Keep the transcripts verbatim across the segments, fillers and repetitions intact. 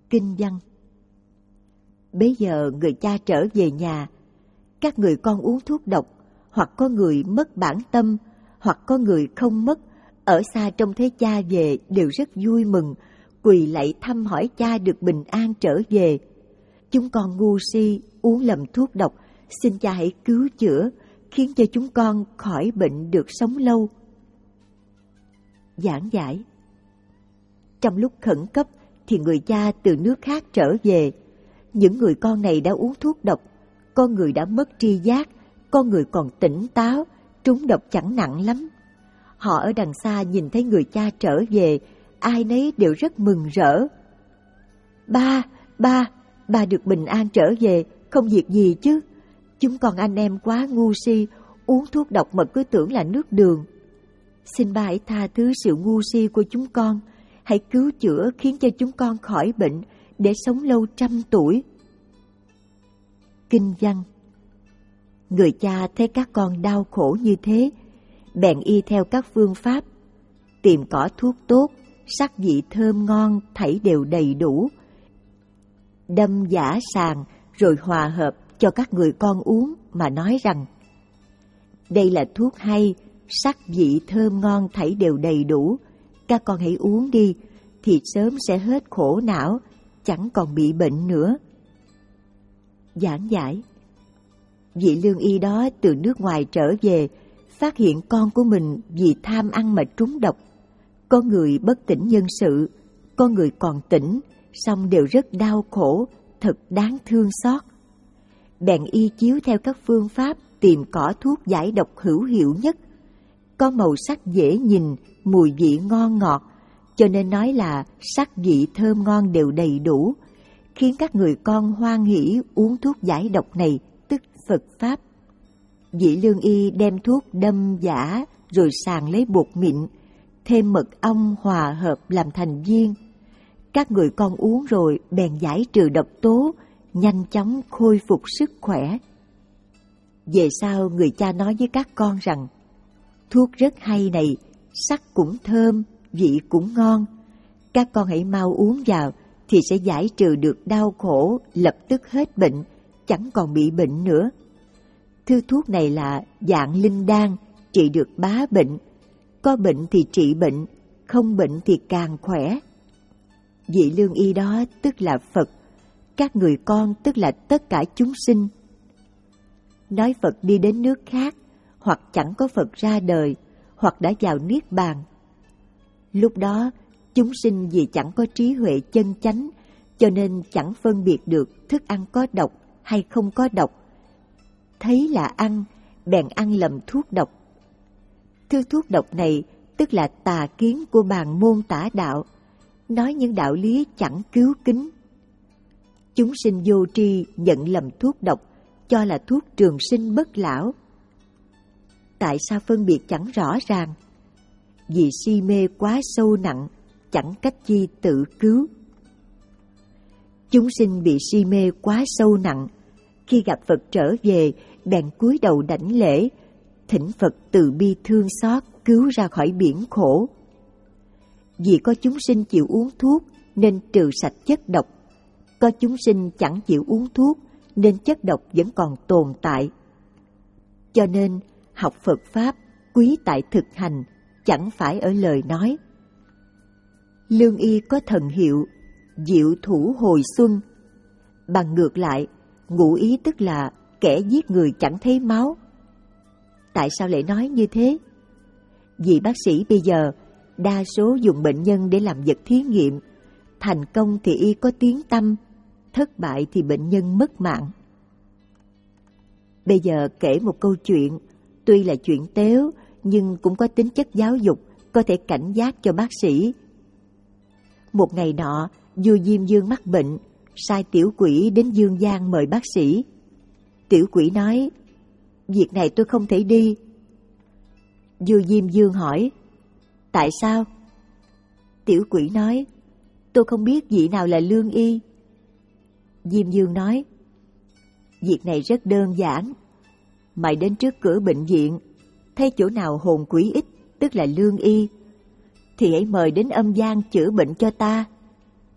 Kinh văn. Bấy giờ người cha trở về nhà, các người con uống thuốc độc, hoặc có người mất bản tâm, hoặc có người không mất, ở xa trông thấy cha về đều rất vui mừng, quỳ lạy thăm hỏi cha được bình an trở về. Chúng con ngu si uống lầm thuốc độc, xin cha hãy cứu chữa, khiến cho chúng con khỏi bệnh được sống lâu. Giảng giải. Trong lúc khẩn cấp thì người cha từ nước khác trở về. Những người con này đã uống thuốc độc, có người đã mất tri giác, có người còn tỉnh táo, trúng độc chẳng nặng lắm. Họ ở đằng xa nhìn thấy người cha trở về, ai nấy đều rất mừng rỡ. Ba, ba, ba được bình an trở về, không việc gì chứ? Chúng con anh em quá ngu si, uống thuốc độc mà cứ tưởng là nước đường. Xin ba hãy tha thứ sự ngu si của chúng con, hãy cứu chữa khiến cho chúng con khỏi bệnh để sống lâu trăm tuổi. Kinh văn. Người cha thấy các con đau khổ như thế, bèn y theo các phương pháp, tìm cỏ thuốc tốt, sắc vị thơm ngon thảy đều đầy đủ, đâm giã sàng rồi hòa hợp cho các người con uống mà nói rằng: đây là thuốc hay, sắc vị thơm ngon thảy đều đầy đủ, các con hãy uống đi, thì sớm sẽ hết khổ não, chẳng còn bị bệnh nữa. Giảng giải. Vị lương y đó từ nước ngoài trở về, phát hiện con của mình vì tham ăn mà trúng độc. Có người bất tỉnh nhân sự, có người còn tỉnh, song đều rất đau khổ, thật đáng thương xót. Bèn y chiếu theo các phương pháp tìm cỏ thuốc giải độc hữu hiệu nhất, có màu sắc dễ nhìn, mùi vị ngon ngọt, cho nên nói là sắc vị thơm ngon đều đầy đủ, khiến các người con hoan hỉ uống thuốc giải độc này, tức Phật Pháp. Vị lương y đem thuốc đâm giã rồi sàng lấy bột mịn, thêm mật ong hòa hợp làm thành viên. Các người con uống rồi bèn giải trừ độc tố, nhanh chóng khôi phục sức khỏe. Về sau người cha nói với các con rằng: thuốc rất hay này, sắc cũng thơm, vị cũng ngon. Các con hãy mau uống vào thì sẽ giải trừ được đau khổ, lập tức hết bệnh, chẳng còn bị bệnh nữa. Thứ thuốc này là dạng linh đan, trị được bá bệnh. Có bệnh thì trị bệnh, không bệnh thì càng khỏe. Vị lương y đó tức là Phật, các người con tức là tất cả chúng sinh. Nói Phật đi đến nước khác, hoặc chẳng có Phật ra đời, hoặc đã vào Niết Bàn. Lúc đó, chúng sinh vì chẳng có trí huệ chân chánh, cho nên chẳng phân biệt được thức ăn có độc hay không có độc. Thấy là ăn, bèn ăn lầm thuốc độc. Thứ thuốc độc này tức là tà kiến của bàn môn tả đạo, nói những đạo lý chẳng cứu kính. Chúng sinh vô tri nhận lầm thuốc độc, cho là thuốc trường sinh bất lão. Tại sao phân biệt chẳng rõ ràng? Vì si mê quá sâu nặng, chẳng cách chi tự cứu. Chúng sinh bị si mê quá sâu nặng, khi gặp Phật trở về, bèn cúi đầu đảnh lễ, thỉnh Phật từ bi thương xót cứu ra khỏi biển khổ. Vì có chúng sinh chịu uống thuốc nên trừ sạch chất độc, có chúng sinh chẳng chịu uống thuốc nên chất độc vẫn còn tồn tại. Cho nên học Phật Pháp quý tại thực hành, chẳng phải ở lời nói. Lương y có thần hiệu diệu thủ hồi xuân. Bằng ngược lại, ngụ ý tức là kẻ giết người chẳng thấy máu. Tại sao lại nói như thế? Vì bác sĩ bây giờ đa số dùng bệnh nhân để làm vật thí nghiệm. Thành công thì y có tiếng tăm, thất bại thì bệnh nhân mất mạng. Bây giờ kể một câu chuyện, tuy là chuyện tếu nhưng cũng có tính chất giáo dục, có thể cảnh giác cho bác sĩ. Một ngày nọ, vua Diêm Vương mắc bệnh, sai tiểu quỷ đến Dương Gian mời bác sĩ. Tiểu quỷ nói: việc này tôi không thể đi. Vua Diêm Vương hỏi: tại sao? Tiểu quỷ nói: tôi không biết vị nào là lương y. Diêm Vương nói: việc này rất đơn giản. Mày đến trước cửa bệnh viện, thấy chỗ nào hồn quỷ ít, tức là lương y, thì hãy mời đến âm gian chữa bệnh cho ta.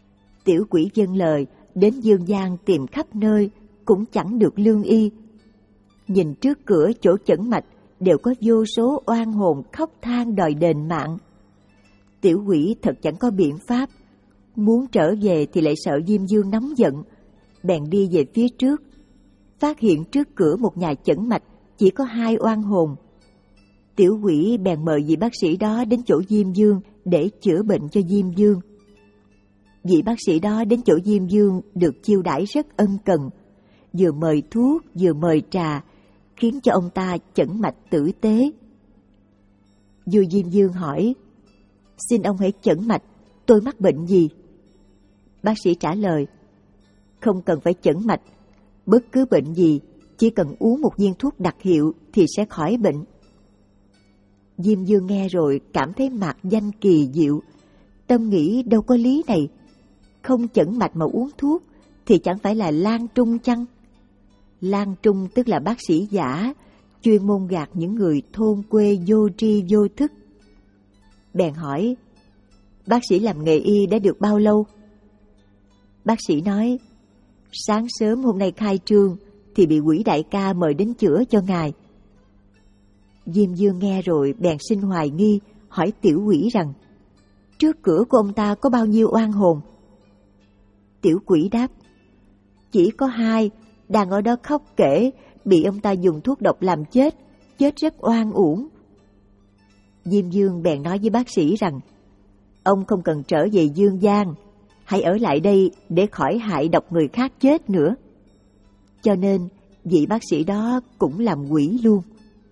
Tiểu quỷ vâng lời, đến dương gian tìm khắp nơi, cũng chẳng được lương y. Nhìn trước cửa chỗ chẩn mạch, đều có vô số oan hồn khóc than đòi đền mạng. Tiểu quỷ thật chẳng có biện pháp, muốn trở về thì lại sợ Diêm Dương nóng giận, bèn đi về phía trước, phát hiện trước cửa một nhà chẩn mạch chỉ có hai oan hồn. Tiểu quỷ bèn mời vị bác sĩ đó đến chỗ Diêm Dương để chữa bệnh cho Diêm Dương. Vị bác sĩ đó đến chỗ Diêm Dương được chiêu đãi rất ân cần, vừa mời thuốc vừa mời trà, khiến cho ông ta chẩn mạch tử tế. Vua Diêm Dương hỏi: xin ông hãy chẩn mạch, tôi mắc bệnh gì? Bác sĩ trả lời: không cần phải chẩn mạch, bất cứ bệnh gì chỉ cần uống một viên thuốc đặc hiệu thì sẽ khỏi bệnh. Diêm Dương nghe rồi cảm thấy mạc danh kỳ diệu, tâm nghĩ đâu có lý này, không chẩn mạch mà uống thuốc thì chẳng phải là lang trung chăng? Lang trung tức là bác sĩ giả, chuyên môn gạt những người thôn quê vô tri vô thức. Bèn hỏi: bác sĩ làm nghề y đã được bao lâu? Bác sĩ nói: sáng sớm hôm nay khai trương thì bị quỷ đại ca mời đến chữa cho ngài. Diêm Dương nghe rồi bèn sinh hoài nghi, hỏi tiểu quỷ rằng: trước cửa của ông ta có bao nhiêu oan hồn? Tiểu quỷ đáp: chỉ có hai, đang ở đó khóc kể, bị ông ta dùng thuốc độc làm chết, chết rất oan uổng. Diêm Dương bèn nói với bác sĩ rằng: ông không cần trở về dương gian, hãy ở lại đây để khỏi hại độc người khác chết nữa. Cho nên vị bác sĩ đó cũng làm quỷ luôn.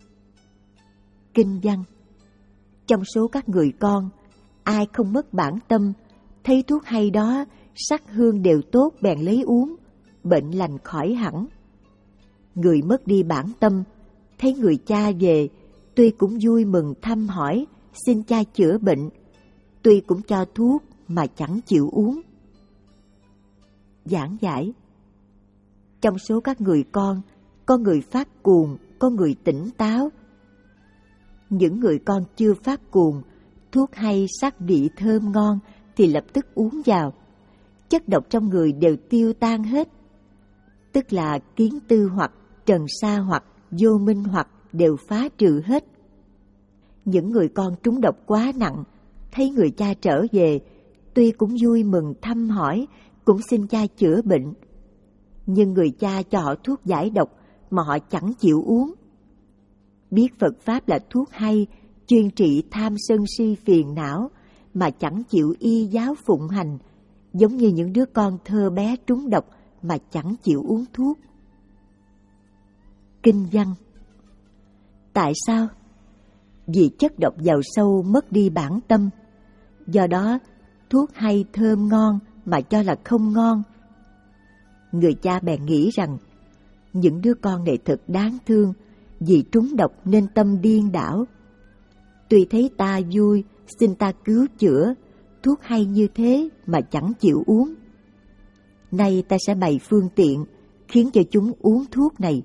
Kinh văn: trong số các người con, ai không mất bản tâm, thấy thuốc hay đó, sắc hương đều tốt bèn lấy uống, bệnh lành khỏi hẳn. Người mất đi bản tâm, thấy người cha về, tuy cũng vui mừng thăm hỏi, xin cha chữa bệnh, tuy cũng cho thuốc mà chẳng chịu uống. Giảng giải: trong số các người con, có người phát cuồng, có người tỉnh táo. Những người con chưa phát cuồng, thuốc hay sắc vị thơm ngon thì lập tức uống vào, chất độc trong người đều tiêu tan hết, tức là kiến tư hoặc, trần sa hoặc, vô minh hoặc đều phá trừ hết. Những người con trúng độc quá nặng, thấy người cha trở về, tuy cũng vui mừng thăm hỏi, cũng xin cha chữa bệnh, nhưng người cha cho họ thuốc giải độc mà họ chẳng chịu uống. Biết Phật Pháp là thuốc hay, chuyên trị tham sân si phiền não, mà chẳng chịu y giáo phụng hành, giống như những đứa con thơ bé trúng độc mà chẳng chịu uống thuốc. Kinh văn: tại sao? Vì chất độc vào sâu mất đi bản tâm, do đó thuốc hay thơm ngon mà cho là không ngon. Người cha bèn nghĩ rằng những đứa con này thật đáng thương, vì trúng độc nên tâm điên đảo. Tuy thấy ta vui, xin ta cứu chữa, thuốc hay như thế mà chẳng chịu uống. Nay ta sẽ bày phương tiện, khiến cho chúng uống thuốc này.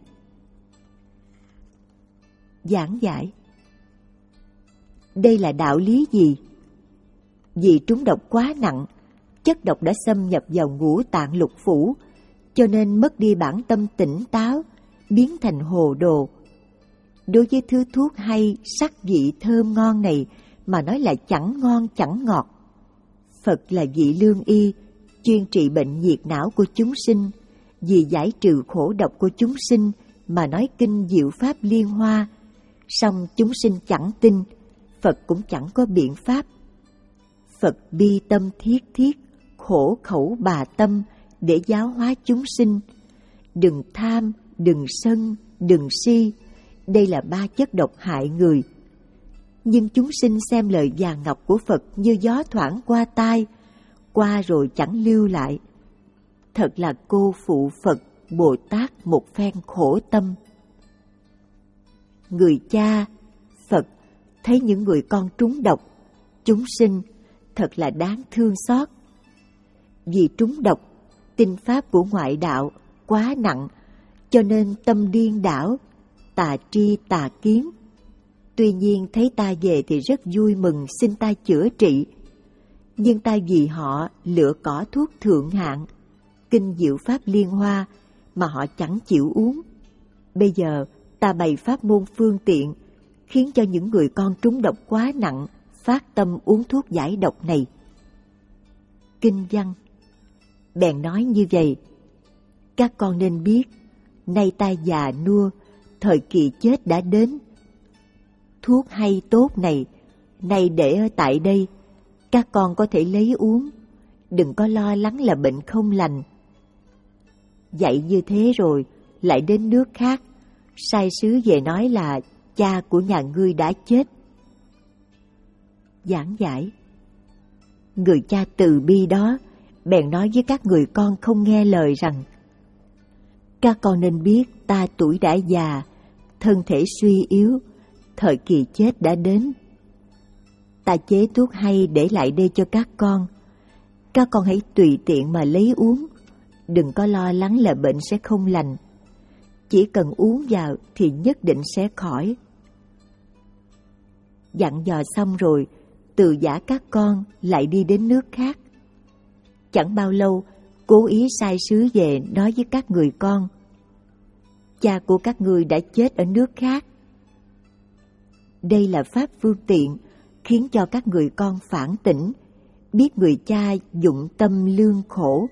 Giảng giải: đây là đạo lý gì? Vì trúng độc quá nặng, chất độc đã xâm nhập vào ngũ tạng lục phủ, cho nên mất đi bản tâm tỉnh táo, biến thành hồ đồ. Đối với thứ thuốc hay, sắc vị thơm ngon này mà nói là chẳng ngon chẳng ngọt. Phật là vị lương y, chuyên trị bệnh nhiệt não của chúng sinh, vì giải trừ khổ độc của chúng sinh mà nói kinh diệu pháp liên hoa. Song chúng sinh chẳng tin, Phật cũng chẳng có biện pháp. Phật bi tâm thiết thiết, khổ khẩu bà tâm để giáo hóa chúng sinh. Đừng tham, đừng sân, đừng si, đây là ba chất độc hại người. Nhưng chúng sinh xem lời vàng ngọc của Phật như gió thoảng qua tai, qua rồi chẳng lưu lại. Thật là cô phụ Phật, Bồ Tát một phen khổ tâm. Người cha, Phật, thấy những người con trúng độc, chúng sinh, thật là đáng thương xót. Vì trúng độc, tinh pháp của ngoại đạo quá nặng, cho nên tâm điên đảo, tà tri tà kiến. Tuy nhiên thấy ta về thì rất vui mừng, xin ta chữa trị. nhưng ta vì họ lựa cỏ thuốc thượng hạng, kinh diệu pháp liên hoa mà họ chẳng chịu uống. Bây giờ ta bày pháp môn phương tiện, khiến cho những người con trúng độc quá nặng phát tâm uống thuốc giải độc này. Kinh văn bèn nói như vậy: các con nên biết, nay ta già nua, thời kỳ chết đã đến. Thuốc hay tốt này, nay để ở tại đây, các con có thể lấy uống, đừng có lo lắng là bệnh không lành. Dạy như thế rồi, lại đến nước khác, sai sứ về nói là cha của nhà ngươi đã chết. Giảng giải: người cha từ bi đó bèn nói với các người con không nghe lời rằng: các con nên biết ta tuổi đã già, thân thể suy yếu, thời kỳ chết đã đến. Ta chế thuốc hay để lại đây cho các con. Các con hãy tùy tiện mà lấy uống, đừng có lo lắng là bệnh sẽ không lành. Chỉ cần uống vào thì nhất định sẽ khỏi. Dặn dò xong rồi, từ giã các con lại đi đến nước khác. Chẳng bao lâu, cố ý sai sứ về nói với các người con: cha của các ngươi đã chết ở nước khác. Đây là pháp phương tiện khiến cho các người con phản tỉnh, biết người cha dụng tâm lương khổ.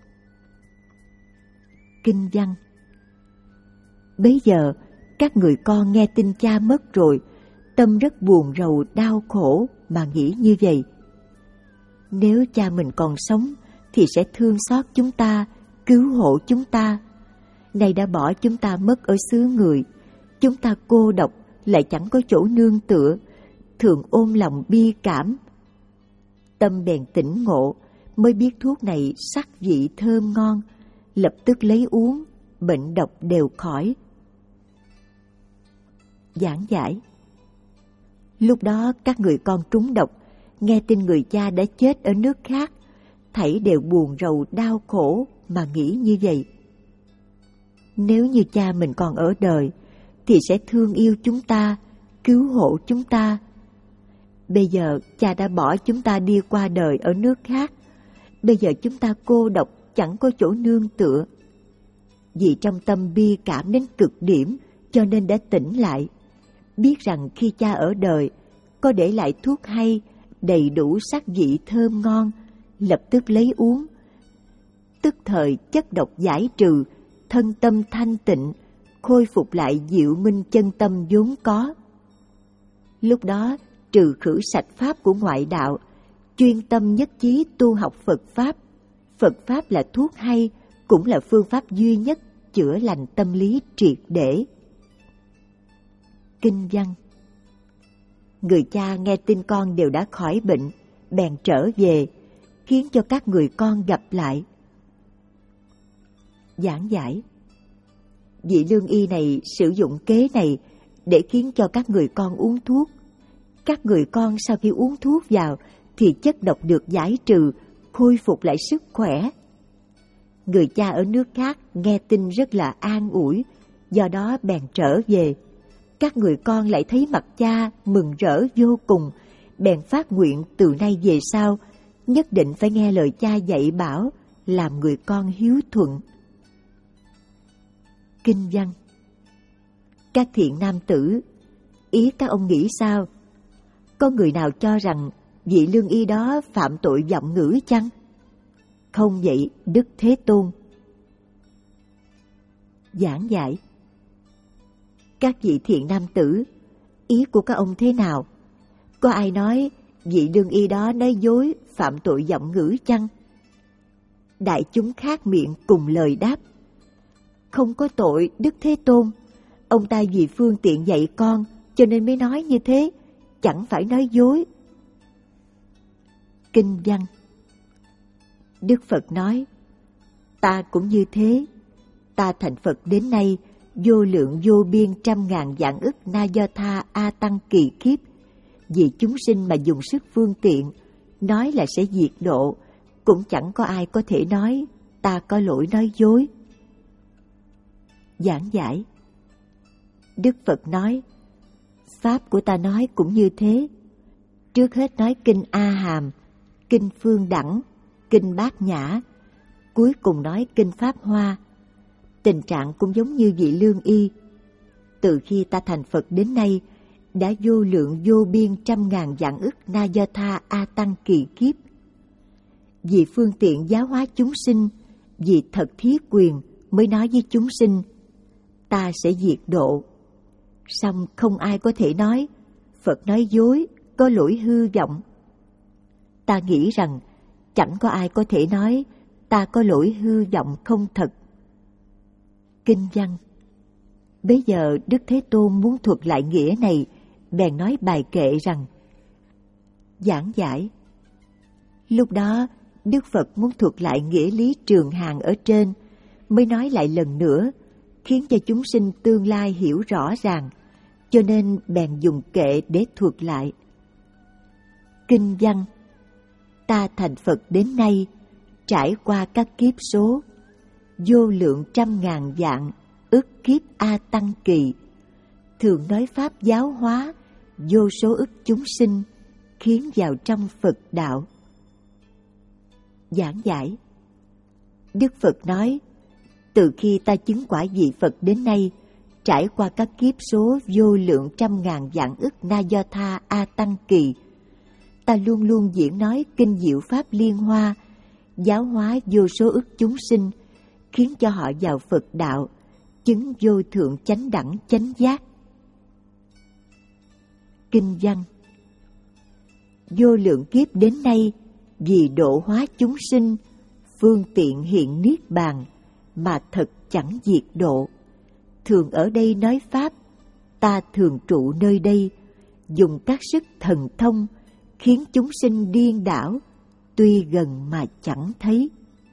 Kinh văn bấy giờ các người con nghe tin cha mất rồi, tâm rất buồn rầu đau khổ mà nghĩ như vậy: nếu cha mình còn sống thì sẽ thương xót chúng ta, cứu hộ chúng ta. Nay đã bỏ chúng ta mất ở xứ người, chúng ta cô độc, lại chẳng có chỗ nương tựa, thường ôm lòng bi cảm. Tâm bèn tỉnh ngộ, mới biết thuốc này sắc vị thơm ngon, lập tức lấy uống, bệnh độc đều khỏi. Giảng giải: lúc đó các người con trúng độc, nghe tin người cha đã chết ở nước khác, thảy đều buồn rầu đau khổ mà nghĩ như vậy: nếu như cha mình còn ở đời thì sẽ thương yêu chúng ta, cứu hộ chúng ta. Bây giờ cha đã bỏ chúng ta đi qua đời ở nước khác, bây giờ chúng ta cô độc, chẳng có chỗ nương tựa. Vì trong tâm bi cảm đến cực điểm cho nên đã tỉnh lại, biết rằng khi cha ở đời có để lại thuốc hay, đầy đủ sắc vị thơm ngon, lập tức lấy uống. Tức thời chất độc giải trừ, thân tâm thanh tịnh, khôi phục lại diệu minh chân tâm vốn có. Lúc đó trừ khử sạch pháp của ngoại đạo, chuyên tâm nhất chí tu học Phật Pháp. Phật Pháp là thuốc hay, cũng là phương pháp duy nhất chữa lành tâm lý triệt để. Kinh văn người cha nghe tin con đều đã khỏi bệnh, bèn trở về, khiến cho các người con gặp lại. Giảng giải: vị lương y này sử dụng kế này để khiến cho các người con uống thuốc. Các người con sau khi uống thuốc vào thì chất độc được giải trừ, khôi phục lại sức khỏe. Người cha ở nước khác nghe tin rất là an ủi, do đó bèn trở về. Các người con lại thấy mặt cha mừng rỡ vô cùng, bèn phát nguyện từ nay về sau nhất định phải nghe lời cha dạy bảo, làm người con hiếu thuận. Kinh văn các thiện nam tử, ý các ông nghĩ sao? Có người nào cho rằng vị lương y đó phạm tội vọng ngữ chăng? Không vậy, Đức Thế Tôn. Giảng giải: các vị thiện nam tử, ý của các ông thế nào? Có ai nói vị lương y đó nói dối, phạm tội vọng ngữ chăng? Đại chúng khác miệng cùng lời đáp: không có tội, Đức Thế Tôn. Ông ta vì phương tiện dạy con cho nên mới nói như thế, chẳng phải nói dối. Kinh văn Đức Phật nói: ta cũng như thế. Ta thành Phật đến nay, vô lượng vô biên trăm ngàn vạn ức na do tha a tăng kỳ kiếp, vì chúng sinh mà dùng sức phương tiện, nói là sẽ diệt độ, cũng chẳng có ai có thể nói ta có lỗi nói dối. Giảng giải: Đức Phật nói: pháp của ta nói cũng như thế. Trước hết nói kinh A Hàm, kinh Phương Đẳng, kinh Bát Nhã, cuối cùng nói kinh Pháp Hoa. Tình trạng cũng giống như vị Lương Y. Từ khi ta thành Phật đến nay, đã vô lượng vô biên trăm ngàn vạn ức na do tha a tăng kỳ kiếp. Vì phương tiện giáo hóa chúng sinh, vì thật thí quyền mới nói với chúng sinh, ta sẽ diệt độ. Song không ai có thể nói, Phật nói dối, có lỗi hư vọng. Ta nghĩ rằng chẳng có ai có thể nói, ta có lỗi hư vọng không thật. Kinh văn. Bây giờ Đức Thế Tôn muốn thuật lại nghĩa này, bèn nói bài kệ rằng, giảng giải. Lúc đó, Đức Phật muốn thuật lại nghĩa lý trường hàng ở trên, mới nói lại lần nữa, khiến cho chúng sinh tương lai hiểu rõ ràng, cho nên bèn dùng kệ để thuật lại. Kinh văn. Ta thành Phật đến nay, trải qua các kiếp số, vô lượng trăm ngàn vạn, ức kiếp A Tăng Kỳ, thường nói Pháp giáo hóa, vô số ức chúng sinh, khiến vào trong Phật đạo. Giảng giải. Đức Phật nói, từ khi ta chứng quả vị Phật đến nay, trải qua các kiếp số vô lượng trăm ngàn vạn ức na do tha A Tăng Kỳ, ta luôn luôn diễn nói kinh diệu Pháp Liên Hoa, giáo hóa vô số ức chúng sinh, khiến cho họ vào Phật đạo, chứng vô thượng chánh đẳng chánh giác. Kinh văn. Vô lượng kiếp đến nay, vì độ hóa chúng sinh, phương tiện hiện niết bàn, mà thật chẳng diệt độ. Thường ở đây nói Pháp, ta thường trụ nơi đây, dùng các sức thần thông, khiến chúng sinh điên đảo, tuy gần mà chẳng thấy.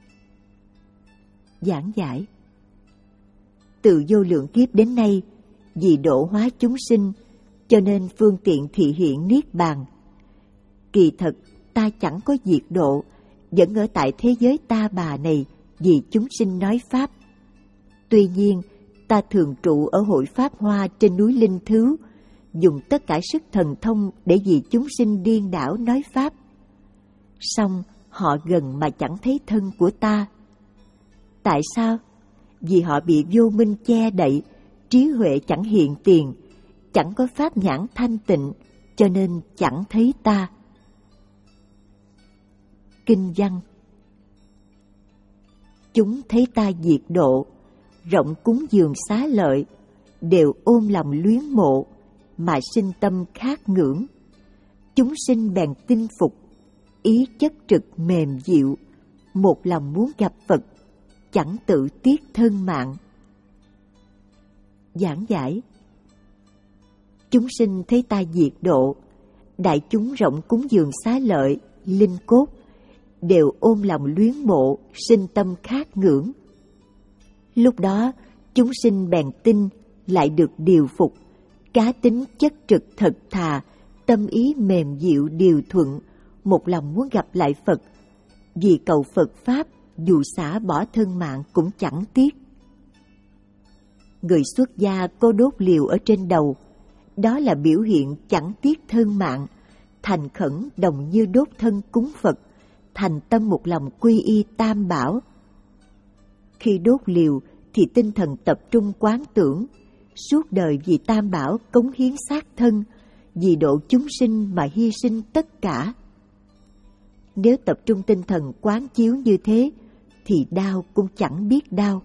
Giảng giải. Từ vô lượng kiếp đến nay, vì độ hóa chúng sinh, cho nên phương tiện thị hiện niết bàn. Kỳ thật, ta chẳng có diệt độ, vẫn ở tại thế giới ta bà này vì chúng sinh nói Pháp. Tuy nhiên, ta thường trụ ở hội Pháp Hoa trên núi Linh Thứu, dùng tất cả sức thần thông để vì chúng sinh điên đảo nói Pháp. Song họ gần mà chẳng thấy thân của ta. Tại sao? Vì họ bị vô minh che đậy, trí huệ chẳng hiện tiền, chẳng có pháp nhãn thanh tịnh, cho nên chẳng thấy ta. Kinh văn. Chúng thấy ta diệt độ, rộng cúng dường xá lợi, đều ôm lòng luyến mộ, mà sinh tâm khát ngưỡng. Chúng sinh bèn tin phục, ý chất trực mềm dịu, một lòng muốn gặp Phật, chẳng tự tiếc thân mạng. Giảng giải. Chúng sinh thấy ta diệt độ, đại chúng rộng cúng dường xá lợi, linh cốt, đều ôm lòng luyến mộ, sinh tâm khát ngưỡng. Lúc đó, chúng sinh bèn tin, lại được điều phục, cá tính chất trực thật thà, tâm ý mềm dịu điều thuận, một lòng muốn gặp lại Phật, vì cầu Phật Pháp, dù xả bỏ thân mạng cũng chẳng tiếc. Người xuất gia có đốt liều ở trên đầu, đó là biểu hiện chẳng tiếc thân mạng, thành khẩn đồng như đốt thân cúng Phật, thành tâm một lòng quy y Tam Bảo. Khi đốt liều thì tinh thần tập trung quán tưởng, suốt đời vì Tam Bảo cống hiến xác thân, vì độ chúng sinh mà hy sinh tất cả. Nếu tập trung tinh thần quán chiếu như thế, thì đau cũng chẳng biết đau.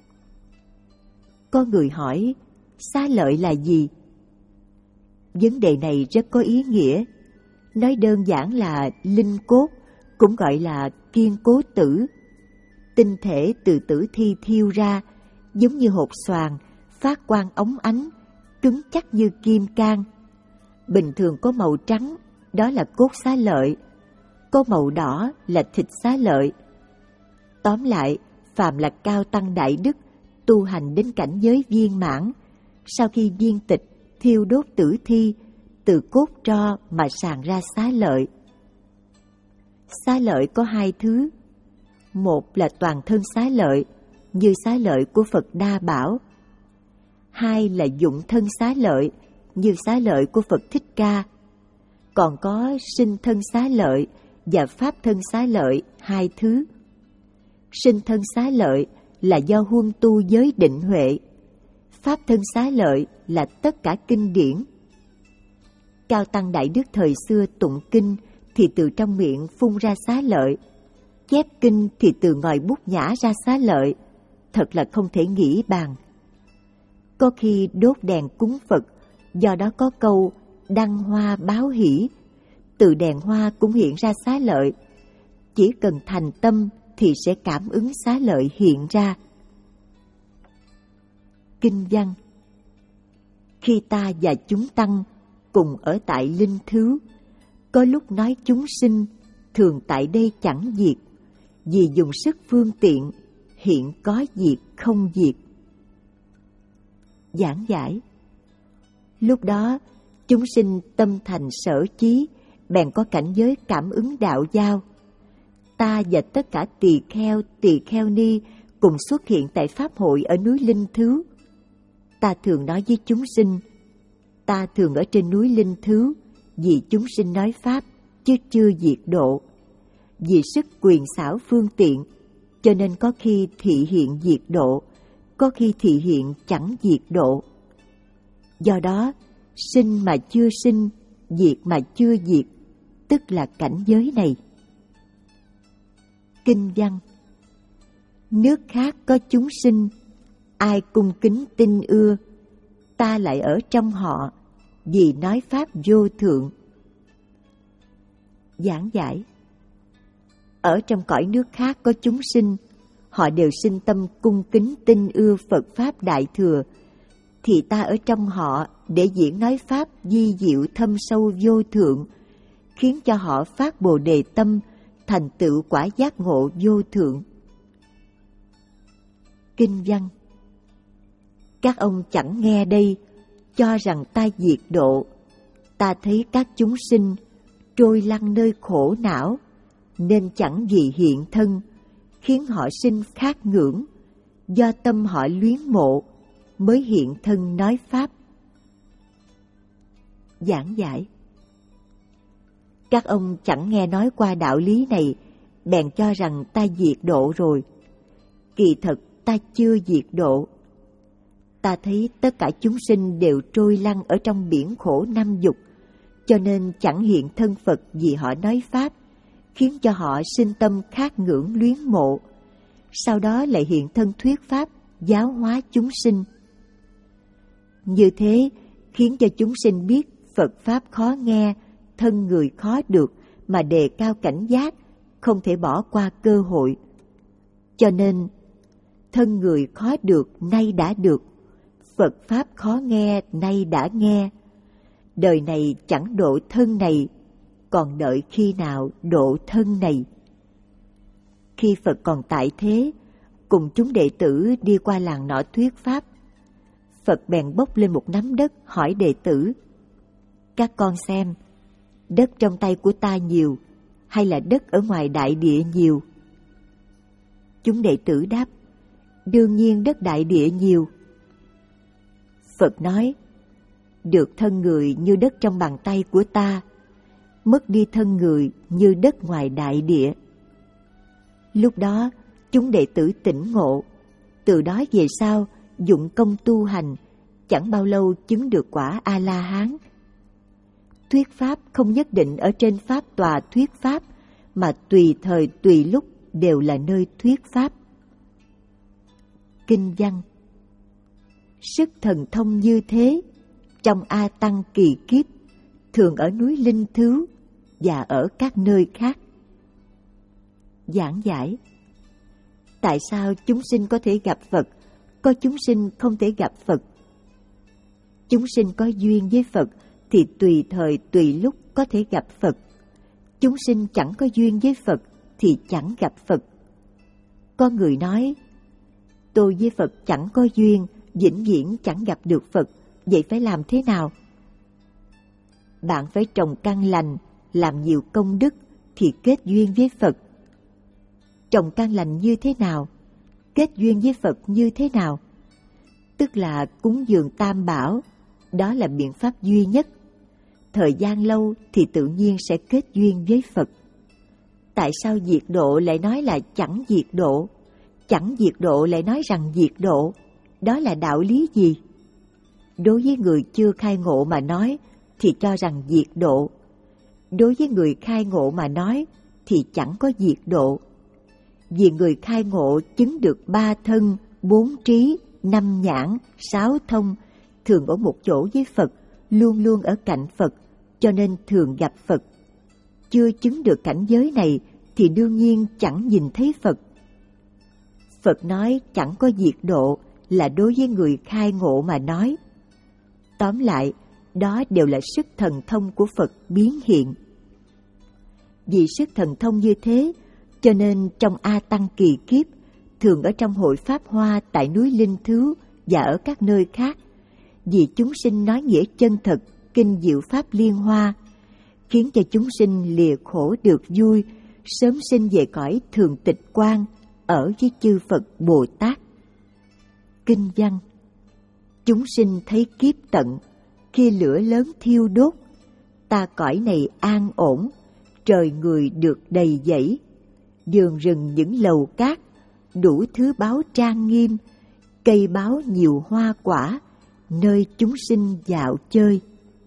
Có người hỏi, xá lợi là gì? Vấn đề này rất có ý nghĩa. Nói đơn giản là linh cốt, cũng gọi là kiên cố tử. Tinh thể từ tử thi thiêu ra, giống như hột xoàn, phát quang óng ánh, cứng chắc như kim cang. Bình thường có màu trắng, đó là cốt xá lợi. Có màu đỏ là thịt xá lợi. Tóm lại, phàm là cao tăng đại đức, tu hành đến cảnh giới viên mãn, sau khi viên tịch, thiêu đốt tử thi, từ cốt tro mà sàng ra xá lợi. Xá lợi có hai thứ. Một là toàn thân xá lợi, như xá lợi của Phật Đa Bảo. Hai là dụng thân xá lợi, như xá lợi của Phật Thích Ca. Còn có sinh thân xá lợi, và pháp thân xá lợi hai thứ. Sinh thân xá lợi là do huân tu giới định huệ. Pháp thân xá lợi là tất cả kinh điển. Cao tăng đại đức thời xưa tụng kinh thì từ trong miệng phun ra xá lợi, chép kinh thì từ ngòi bút nhả ra xá lợi, thật là không thể nghĩ bàn. Có khi đốt đèn cúng Phật, do đó có câu đăng hoa báo hỷ, từ đèn hoa cũng hiện ra xá lợi. Chỉ cần thành tâm thì sẽ cảm ứng xá lợi hiện ra. Kinh văn: khi ta và chúng tăng cùng ở tại linh thứ, có lúc nói chúng sinh thường tại đây chẳng diệt, vì dùng sức phương tiện hiện có diệt không diệt. Giảng giải: lúc đó chúng sinh tâm thành sở chí, bèn có cảnh giới cảm ứng đạo giao. Ta và tất cả tỳ kheo, tỳ kheo ni cùng xuất hiện tại pháp hội ở núi Linh Thứ. Ta thường nói với chúng sinh, ta thường ở trên núi Linh Thứ, vì chúng sinh nói pháp chứ chưa diệt độ. Vì sức quyền xảo phương tiện, cho nên có khi thị hiện diệt độ, có khi thị hiện chẳng diệt độ. Do đó, sinh mà chưa sinh, diệt mà chưa diệt, tức là cảnh giới này. Kinh văn: nước khác có chúng sinh, ai cung kính tin ưa, ta lại ở trong họ, vì nói pháp vô thượng. Giảng giải: ở trong cõi nước khác có chúng sinh, họ đều sinh tâm cung kính tin ưa Phật Pháp Đại Thừa, thì ta ở trong họ để diễn nói Pháp di diệu thâm sâu vô thượng, khiến cho họ phát Bồ Đề tâm, thành tựu quả giác ngộ vô thượng. Kinh văn: các ông chẳng nghe đây, cho rằng ta diệt độ. Ta thấy các chúng sinh trôi lăn nơi khổ não, nên chẳng vì hiện thân, khiến họ sinh khát ngưỡng, do tâm họ luyến mộ, mới hiện thân nói Pháp. Giảng giải: các ông chẳng nghe nói qua đạo lý này, bèn cho rằng ta diệt độ rồi. Kỳ thật ta chưa diệt độ. Ta thấy tất cả chúng sinh đều trôi lăn ở trong biển khổ năm dục, cho nên chẳng hiện thân Phật vì họ nói Pháp, khiến cho họ sinh tâm khát ngưỡng luyến mộ. Sau đó lại hiện thân thuyết Pháp, giáo hóa chúng sinh. Như thế khiến cho chúng sinh biết Phật Pháp khó nghe, thân người khó được, mà đề cao cảnh giác, không thể bỏ qua cơ hội. Cho nên, thân người khó được nay đã được, Phật Pháp khó nghe nay đã nghe. Đời này chẳng độ thân này, còn đợi khi nào độ thân này. Khi Phật còn tại thế, cùng chúng đệ tử đi qua làng nọ thuyết Pháp. Phật bèn bốc lên một nắm đất hỏi đệ tử: các con xem, đất trong tay của ta nhiều, hay là đất ở ngoài đại địa nhiều? Chúng đệ tử đáp: đương nhiên đất đại địa nhiều. Phật nói: được thân người như đất trong bàn tay của ta, mất đi thân người như đất ngoài đại địa. Lúc đó chúng đệ tử tỉnh ngộ, từ đó về sau dụng công tu hành, chẳng bao lâu chứng được quả A-la-hán. Thuyết Pháp không nhất định ở trên Pháp tòa thuyết Pháp, mà tùy thời tùy lúc đều là nơi thuyết Pháp. Kinh văn: sức thần thông như thế, trong A Tăng kỳ kiếp, thường ở núi Linh Thứ và ở các nơi khác. Giảng giải: tại sao chúng sinh có thể gặp Phật, có chúng sinh không thể gặp Phật? Chúng sinh có duyên với Phật thì tùy thời tùy lúc có thể gặp Phật. Chúng sinh chẳng có duyên với Phật thì chẳng gặp Phật. Có người nói: tôi với Phật chẳng có duyên, vĩnh viễn chẳng gặp được Phật, vậy phải làm thế nào? Bạn phải trồng căn lành, làm nhiều công đức thì kết duyên với Phật. Trồng căn lành như thế nào? Kết duyên với Phật như thế nào? Tức là cúng dường Tam Bảo, đó là biện pháp duy nhất. Thời gian lâu thì tự nhiên sẽ kết duyên với Phật. tại sao diệt độ lại nói là chẳng diệt độ, chẳng diệt độ lại nói rằng diệt độ? Đó là đạo lý gì? Đối với người chưa khai ngộ mà nói thì cho rằng diệt độ. Đối với người khai ngộ mà nói thì chẳng có diệt độ. Vì người khai ngộ chứng được ba thân, bốn trí, năm nhãn, sáu thông, thường ở một chỗ với Phật, luôn luôn ở cạnh Phật, cho nên thường gặp Phật. Chưa chứng được cảnh giới này thì đương nhiên chẳng nhìn thấy Phật. Phật nói chẳng có diệt độ là đối với người khai ngộ mà nói. Tóm lại, đó đều là sức thần thông của Phật biến hiện. Vì sức thần thông như thế, cho nên trong A Tăng kỳ kiếp, thường ở trong hội Pháp Hoa tại núi Linh Thứu và ở các nơi khác, vì chúng sinh nói nghĩa chân thật, kinh diệu Pháp Liên Hoa, khiến cho chúng sinh lìa khổ được vui, sớm sinh về cõi thường tịch quan, ở với chư Phật Bồ Tát. Kinh văn: chúng sinh thấy kiếp tận, khi lửa lớn thiêu đốt, ta cõi này an ổn, trời người được đầy dẫy, vườn rừng những lầu cát, đủ thứ báo trang nghiêm, cây báo nhiều hoa quả, nơi chúng sinh dạo chơi.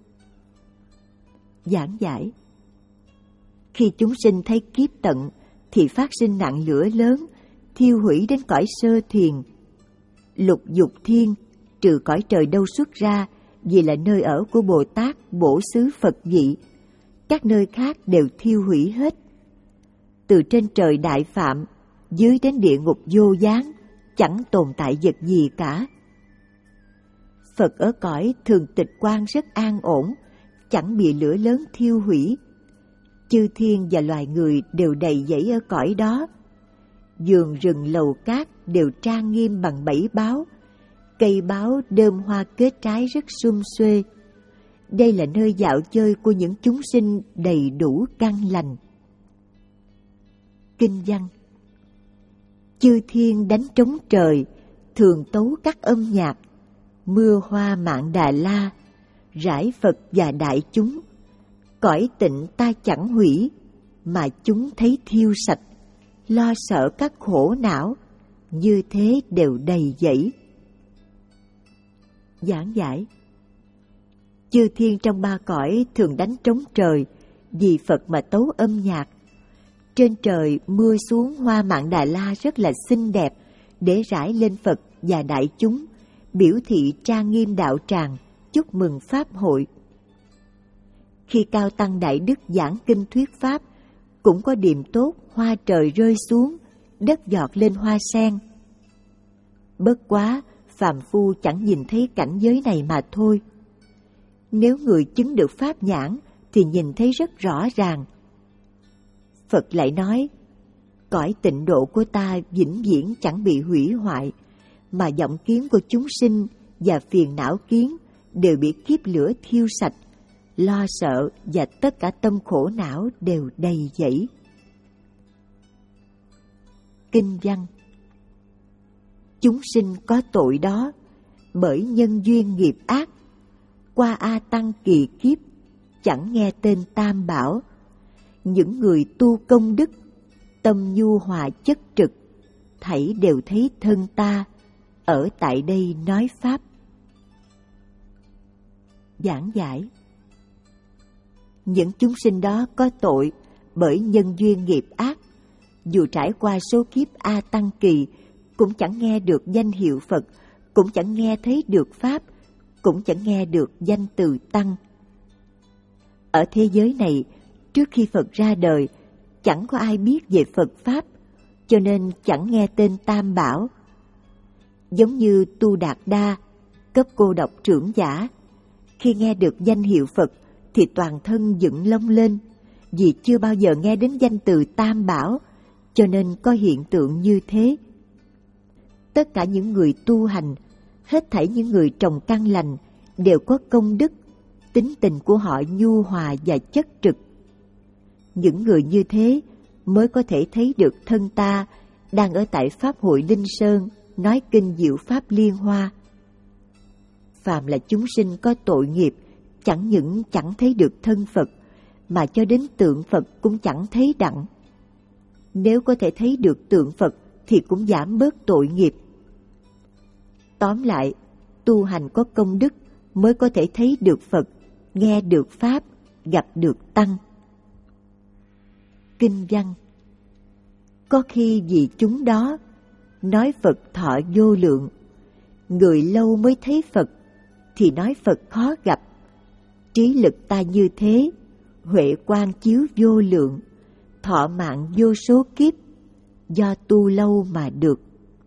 Giảng giải: khi chúng sinh thấy kiếp tận thì phát sinh nạn lửa lớn, thiêu hủy đến cõi sơ thiền. Lục dục thiên, trừ cõi trời đâu xuất ra, vì là nơi ở của Bồ Tát, bổ xứ Phật vị. Các nơi khác đều thiêu hủy hết. Từ trên trời Đại Phạm, dưới đến địa ngục vô gián, chẳng tồn tại vật gì cả. Phật ở cõi thường tịch quan rất an ổn, chẳng bị lửa lớn thiêu hủy. Chư thiên và loài người đều đầy dẫy ở cõi đó. Vườn rừng lầu cát đều trang nghiêm bằng bảy báo, cây báo đơm hoa kết trái rất sum xuê. Đây là nơi dạo chơi của những chúng sinh đầy đủ căn lành. Kinh văn: chư thiên đánh trống trời, thường tấu các âm nhạc, mưa hoa mạng Đà La, rải Phật và đại chúng. Cõi tịnh ta chẳng hủy, mà chúng thấy thiêu sạch, lo sợ các khổ não, như thế đều đầy dẫy. Giảng giải: chư thiên trong ba cõi thường đánh trống trời, vì Phật mà tấu âm nhạc. Trên trời mưa xuống hoa mạng Đà La rất là xinh đẹp, để rải lên Phật và đại chúng, biểu thị trang nghiêm đạo tràng, chúc mừng Pháp hội. Khi Cao Tăng Đại Đức giảng kinh thuyết Pháp, cũng có điềm tốt hoa trời rơi xuống, đất giọt lên hoa sen. Bất quá, phàm phu chẳng nhìn thấy cảnh giới này mà thôi. Nếu người chứng được Pháp nhãn thì nhìn thấy rất rõ ràng. Phật lại nói, cõi tịnh độ của ta vĩnh viễn chẳng bị hủy hoại, mà vọng kiến của chúng sinh và phiền não kiến đều bị kiếp lửa thiêu sạch, lo sợ và tất cả tâm khổ não đều đầy dẫy. Kinh văn: chúng sinh có tội đó, bởi nhân duyên nghiệp ác, qua A Tăng kỳ kiếp, chẳng nghe tên Tam Bảo. Những người tu công đức, tâm nhu hòa chất trực, thảy đều thấy thân ta, ở tại đây nói Pháp. Giảng giải: những chúng sinh đó có tội bởi nhân duyên nghiệp ác, dù trải qua số kiếp A Tăng kỳ, cũng chẳng nghe được danh hiệu Phật, cũng chẳng nghe thấy được Pháp, cũng chẳng nghe được danh từ Tăng. Ở thế giới này, trước khi Phật ra đời, chẳng có ai biết về Phật Pháp, cho nên chẳng nghe tên Tam Bảo. Giống như Tu Đạt Đa, cấp cô độc trưởng giả, khi nghe được danh hiệu Phật thì toàn thân dựng lông lên, vì chưa bao giờ nghe đến danh từ Tam Bảo, cho nên có hiện tượng như thế. Tất cả những người tu hành, hết thảy những người trồng căn lành, đều có công đức, tính tình của họ nhu hòa và chất trực. Những người như thế mới có thể thấy được thân ta đang ở tại Pháp hội Linh Sơn, nói kinh diệu Pháp Liên Hoa. Phàm là chúng sinh có tội nghiệp, chẳng những chẳng thấy được thân Phật, mà cho đến tượng Phật cũng chẳng thấy đặng. Nếu có thể thấy được tượng Phật thì cũng giảm bớt tội nghiệp. Tóm lại, tu hành có công đức mới có thể thấy được Phật, nghe được Pháp, gặp được Tăng. Kinh văn: có khi vì chúng đó, nói Phật thọ vô lượng, người lâu mới thấy Phật, thì nói Phật khó gặp. Trí lực ta như thế, huệ quang chiếu vô lượng, thọ mạng vô số kiếp, do tu lâu mà được.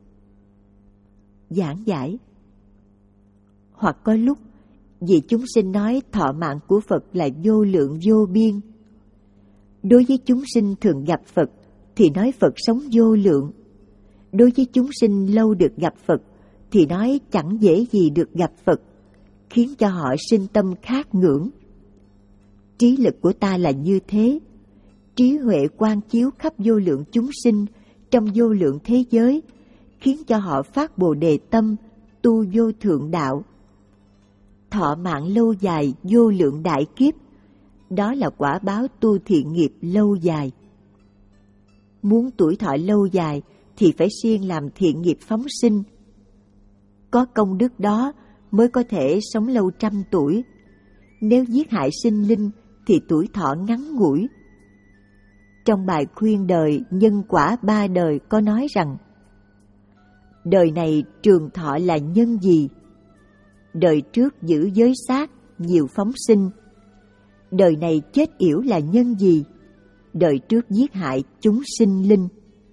Giảng giải: hoặc có lúc vì chúng sinh nói thọ mạng của Phật là vô lượng vô biên. Đối với chúng sinh thường gặp Phật thì nói Phật sống vô lượng. Đối với chúng sinh lâu được gặp Phật thì nói chẳng dễ gì được gặp Phật, khiến cho họ sinh tâm khát ngưỡng. Trí lực của ta là như thế, trí huệ quang chiếu khắp vô lượng chúng sinh trong vô lượng thế giới, khiến cho họ phát Bồ Đề tâm, tu vô thượng đạo. Thọ mạng lâu dài vô lượng đại kiếp, đó là quả báo tu thiện nghiệp lâu dài. Muốn tuổi thọ lâu dài thì phải siêng làm thiện nghiệp phóng sinh. Có công đức đó mới có thể sống lâu trăm tuổi. Nếu giết hại sinh linh thì tuổi thọ ngắn ngủi. Trong bài khuyên đời nhân quả ba đời có nói rằng: đời này trường thọ là nhân gì? Đời trước giữ giới sát, nhiều phóng sinh. Đời này chết yểu là nhân gì? Đời trước giết hại chúng sinh linh.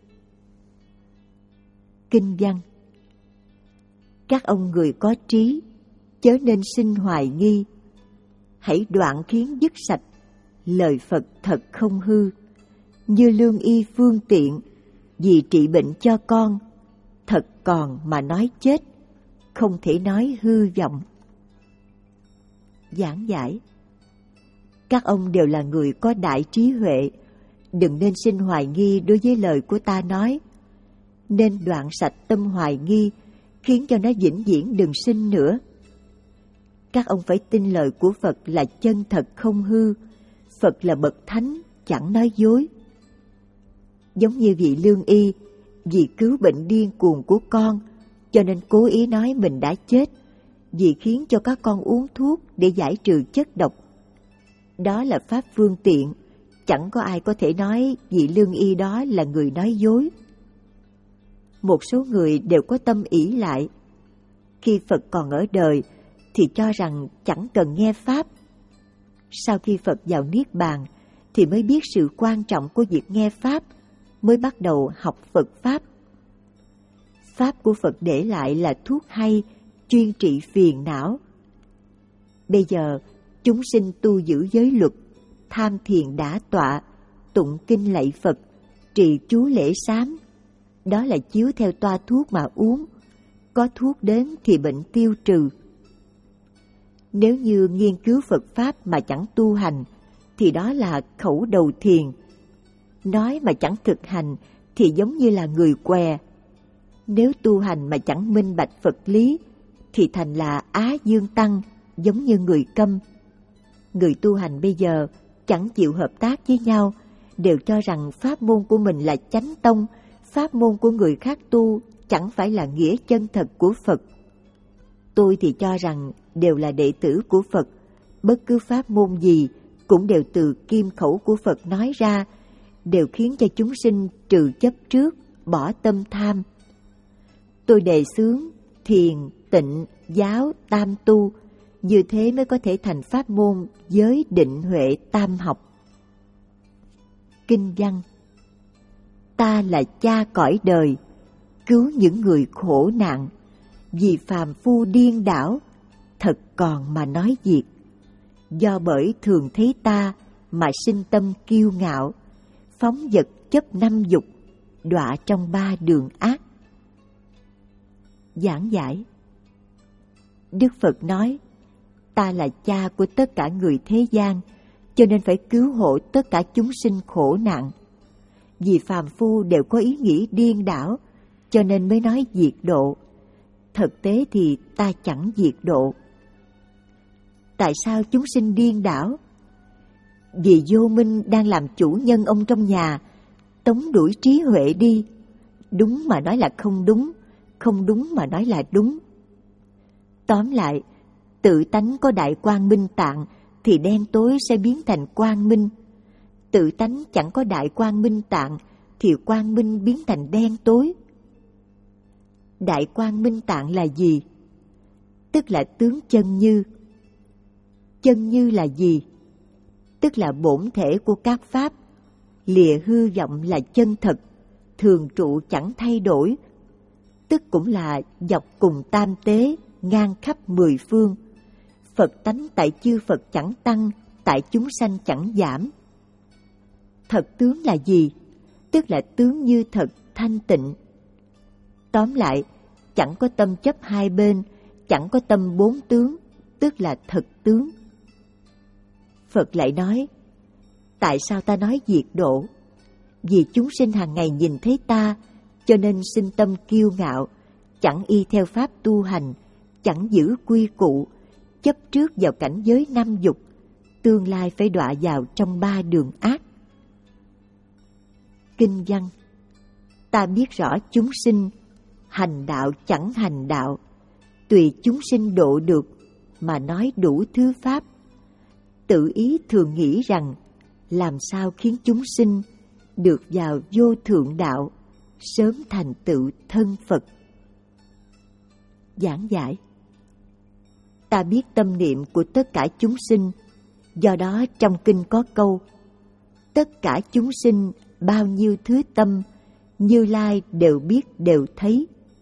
Kinh văn: các ông người có trí, chớ nên sinh hoài nghi. Hãy đoạn khiến dứt sạch, lời Phật thật không hư. Như lương y phương tiện, vì trị bệnh cho con, thật còn mà nói chết, không thể nói hư vọng. Giảng giải: các ông đều là người có đại trí huệ, đừng nên sinh hoài nghi đối với lời của ta nói. Nên đoạn sạch tâm hoài nghi, khiến cho nó vĩnh viễn đừng sinh nữa. Các ông phải tin lời của Phật là chân thật không hư. Phật là bậc thánh, chẳng nói dối. Giống như vị lương y, vì cứu bệnh điên cuồng của con, cho nên cố ý nói mình đã chết, vì khiến cho các con uống thuốc để giải trừ chất độc. Đó là pháp phương tiện, chẳng có ai có thể nói vị lương y đó là người nói dối. Một số người đều có tâm ỷ lại. Khi Phật còn ở đời thì cho rằng chẳng cần nghe Pháp. Sau khi Phật vào Niết Bàn thì mới biết sự quan trọng của việc nghe Pháp, mới bắt đầu học Phật Pháp. Pháp của Phật để lại là thuốc hay, chuyên trị phiền não. Bây giờ, chúng sinh tu giữ giới luật, tham thiền đã tọa, tụng kinh lạy Phật, trì chú lễ sám. Đó là chiếu theo toa thuốc mà uống, có thuốc đến thì bệnh tiêu trừ. Nếu như nghiên cứu Phật Pháp mà chẳng tu hành, thì đó là khẩu đầu thiền. Nói mà chẳng thực hành thì giống như là người què. Nếu tu hành mà chẳng minh bạch Phật lý, thì thành là Á Dương Tăng, giống như người câm. Người tu hành bây giờ chẳng chịu hợp tác với nhau, đều cho rằng pháp môn của mình là chánh tông, pháp môn của người khác tu chẳng phải là nghĩa chân thật của Phật. Tôi thì cho rằng đều là đệ tử của Phật, bất cứ pháp môn gì cũng đều từ kim khẩu của Phật nói ra, đều khiến cho chúng sinh trừ chấp trước, bỏ tâm tham. Tôi đề xướng thiền, tịnh, giáo, tam tu, như thế mới có thể thành pháp môn giới định huệ tam học. Kinh văn: ta là cha cõi đời, cứu những người khổ nạn, vì phàm phu điên đảo, thật còn mà nói diệt. Do bởi thường thấy ta mà sinh tâm kiêu ngạo, phóng vật chấp năm dục, đọa trong ba đường ác. Giảng giải: Đức Phật nói, ta là cha của tất cả người thế gian, cho nên phải cứu hộ tất cả chúng sinh khổ nạn. Vì phàm phu đều có ý nghĩ điên đảo, cho nên mới nói diệt độ. Thực tế thì ta chẳng diệt độ. Tại sao chúng sinh điên đảo? Vì vô minh đang làm chủ nhân ông trong nhà, tống đuổi trí huệ đi. Đúng mà nói là không đúng, không đúng mà nói là đúng. Tóm lại, tự tánh có đại quang minh tạng thì đen tối sẽ biến thành quang minh. Tự tánh chẳng có đại quang minh tạng thì quang minh biến thành đen tối. Đại quang minh tạng là gì? Tức là tướng chân như. Chân như là gì? Tức là bổn thể của các pháp, lìa hư vọng là chân thật, thường trụ chẳng thay đổi. Tức cũng là dọc cùng tam tế, ngang khắp mười phương. Phật tánh tại chư Phật chẳng tăng, tại chúng sanh chẳng giảm. Thật tướng là gì? Tức là tướng như thật, thanh tịnh. Tóm lại, chẳng có tâm chấp hai bên, chẳng có tâm bốn tướng, tức là thật tướng. Phật lại nói, tại sao ta nói diệt độ? Vì chúng sinh hàng ngày nhìn thấy ta, cho nên sinh tâm kiêu ngạo, chẳng y theo pháp tu hành, chẳng giữ quy củ, chấp trước vào cảnh giới năm dục, tương lai phải đọa vào trong ba đường ác. Kinh văn: ta biết rõ chúng sinh, hành đạo chẳng hành đạo, tùy chúng sinh độ được, mà nói đủ thứ pháp. Tự ý thường nghĩ rằng, làm sao khiến chúng sinh được vào vô thượng đạo, sớm thành tựu thân Phật. Giảng giải: ta biết tâm niệm của tất cả chúng sinh, do đó trong kinh có câu, tất cả chúng sinh bao nhiêu thứ tâm, Như Lai đều biết đều thấy.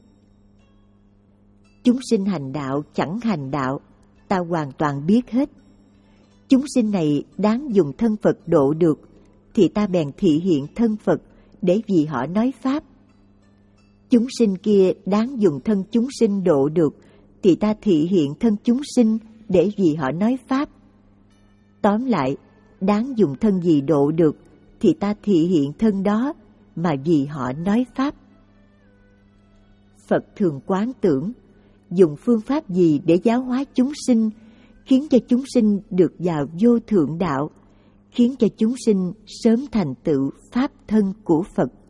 Chúng sinh hành đạo chẳng hành đạo, ta hoàn toàn biết hết. Chúng sinh này đáng dùng thân Phật độ được, thì ta bèn thị hiện thân Phật để vì họ nói Pháp. Chúng sinh kia đáng dùng thân chúng sinh độ được, thì ta thị hiện thân chúng sinh để vì họ nói Pháp. Tóm lại, đáng dùng thân gì độ được, thì ta thị hiện thân đó mà vì họ nói Pháp. Phật thường quán tưởng, dùng phương pháp gì để giáo hóa chúng sinh, khiến cho chúng sinh được vào vô thượng đạo, khiến cho chúng sinh sớm thành tựu Pháp thân của Phật.